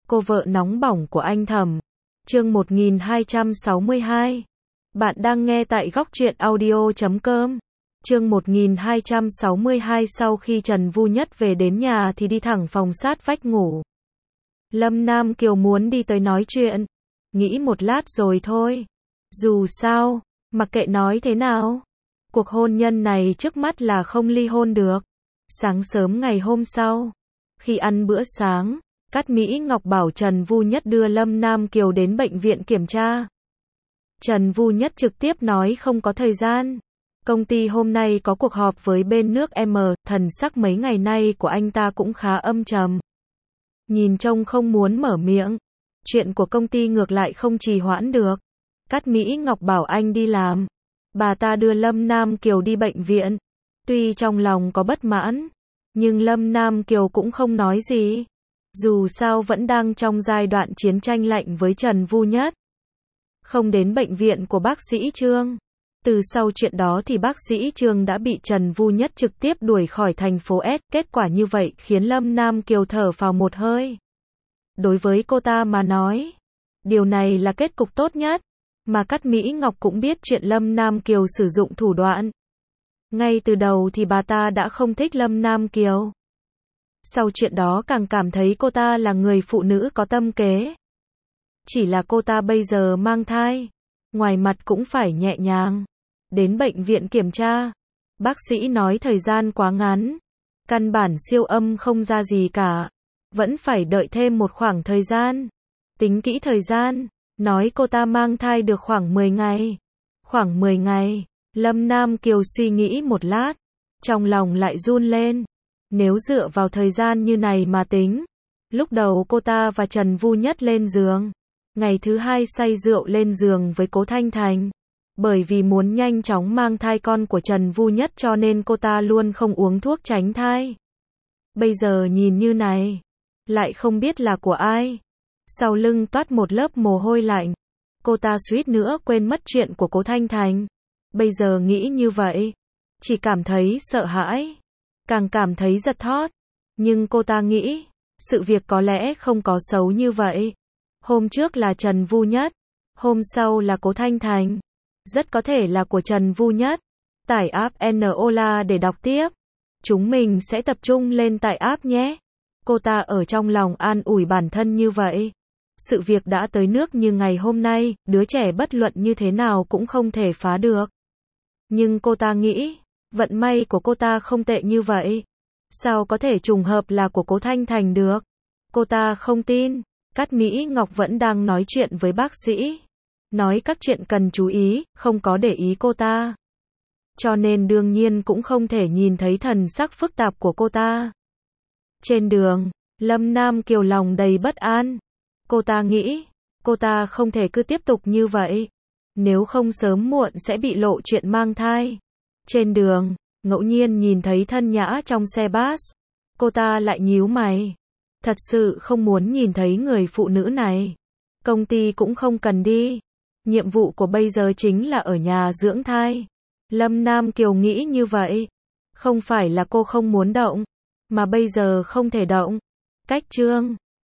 Cô vợ nóng bỏng của anh Thẩm. Chương 1262. Bạn đang nghe tại góc truyện audio.com. Chương 1262. Sau khi Trần Vu Nhất về đến nhà thì đi thẳng phòng sát vách ngủ. Lâm Nam Kiều muốn đi tới nói chuyện. Nghĩ một lát rồi thôi. Dù sao, mặc kệ nói thế nào, cuộc hôn nhân này trước mắt là không ly hôn được. Sáng sớm ngày hôm sau, khi ăn bữa sáng, Cát Mỹ Ngọc bảo Trần Vu Nhất đưa Lâm Nam Kiều đến bệnh viện kiểm tra. Trần Vu Nhất trực tiếp nói không có thời gian. Công ty hôm nay có cuộc họp với bên nước M, thần sắc mấy ngày nay của anh ta cũng khá âm trầm. Nhìn trông không muốn mở miệng. Chuyện của công ty ngược lại không trì hoãn được. Cát Mỹ Ngọc bảo anh đi làm. Bà ta đưa Lâm Nam Kiều đi bệnh viện. Tuy trong lòng có bất mãn, nhưng Lâm Nam Kiều cũng không nói gì. Dù sao vẫn đang trong giai đoạn chiến tranh lạnh với Trần Vu Nhất. Không đến bệnh viện của bác sĩ Trương. Từ sau chuyện đó thì bác sĩ Trương đã bị Trần Vu Nhất trực tiếp đuổi khỏi thành phố S. Kết quả như vậy khiến Lâm Nam Kiều thở phào một hơi. Đối với cô ta mà nói, điều này là kết cục tốt nhất. Mà Cát Mỹ Ngọc cũng biết chuyện Lâm Nam Kiều sử dụng thủ đoạn. Ngay từ đầu thì bà ta đã không thích Lâm Nam Kiều. Sau chuyện đó càng cảm thấy cô ta là người phụ nữ có tâm kế. Chỉ là cô ta bây giờ mang thai, ngoài mặt cũng phải nhẹ nhàng. Đến bệnh viện kiểm tra, bác sĩ nói thời gian quá ngắn, căn bản siêu âm không ra gì cả, vẫn phải đợi thêm một khoảng thời gian. Tính kỹ thời gian, nói cô ta mang thai được khoảng 10 ngày. Khoảng 10 ngày, Lâm Nam Kiều suy nghĩ một lát, trong lòng lại run lên. Nếu dựa vào thời gian như này mà tính, lúc đầu cô ta và Trần Vu Nhất lên giường, ngày thứ hai say rượu lên giường với Cố Thanh Thành. Bởi vì muốn nhanh chóng mang thai con của Trần Vu Nhất cho nên cô ta luôn không uống thuốc tránh thai. Bây giờ nhìn như này, lại không biết là của ai. Sau lưng toát một lớp mồ hôi lạnh. Cô ta suýt nữa quên mất chuyện của Cố Thanh Thành. Bây giờ nghĩ như vậy, chỉ cảm thấy sợ hãi, càng cảm thấy giật thót. Nhưng cô ta nghĩ, sự việc có lẽ không có xấu như vậy. Hôm trước là Trần Vu Nhất, hôm sau là Cố Thanh Thành. Rất có thể là của Trần Vu Nhất. Tải app Nola để đọc tiếp. Chúng mình sẽ tập trung lên tải app nhé. Cô ta ở trong lòng an ủi bản thân như vậy. Sự việc đã tới nước như ngày hôm nay, đứa trẻ bất luận như thế nào cũng không thể phá được. Nhưng cô ta nghĩ, vận may của cô ta không tệ như vậy. Sao có thể trùng hợp là của Cố Thanh Thành được? Cô ta không tin. Cát Mỹ Ngọc vẫn đang nói chuyện với bác sĩ. Nói các chuyện cần chú ý, không có để ý cô ta. Cho nên đương nhiên cũng không thể nhìn thấy thần sắc phức tạp của cô ta. Trên đường, Lâm Nam Kiều lòng đầy bất an. Cô ta nghĩ, cô ta không thể cứ tiếp tục như vậy. Nếu không sớm muộn sẽ bị lộ chuyện mang thai. Trên đường, ngẫu nhiên nhìn thấy Thân Nhã trong xe bus. Cô ta lại nhíu mày. Thật sự không muốn nhìn thấy người phụ nữ này. Công ty cũng không cần đi. Nhiệm vụ của bây giờ chính là ở nhà dưỡng thai. Lâm Nam Kiều nghĩ như vậy. Không phải là cô không muốn động, mà bây giờ không thể động. Cách Trương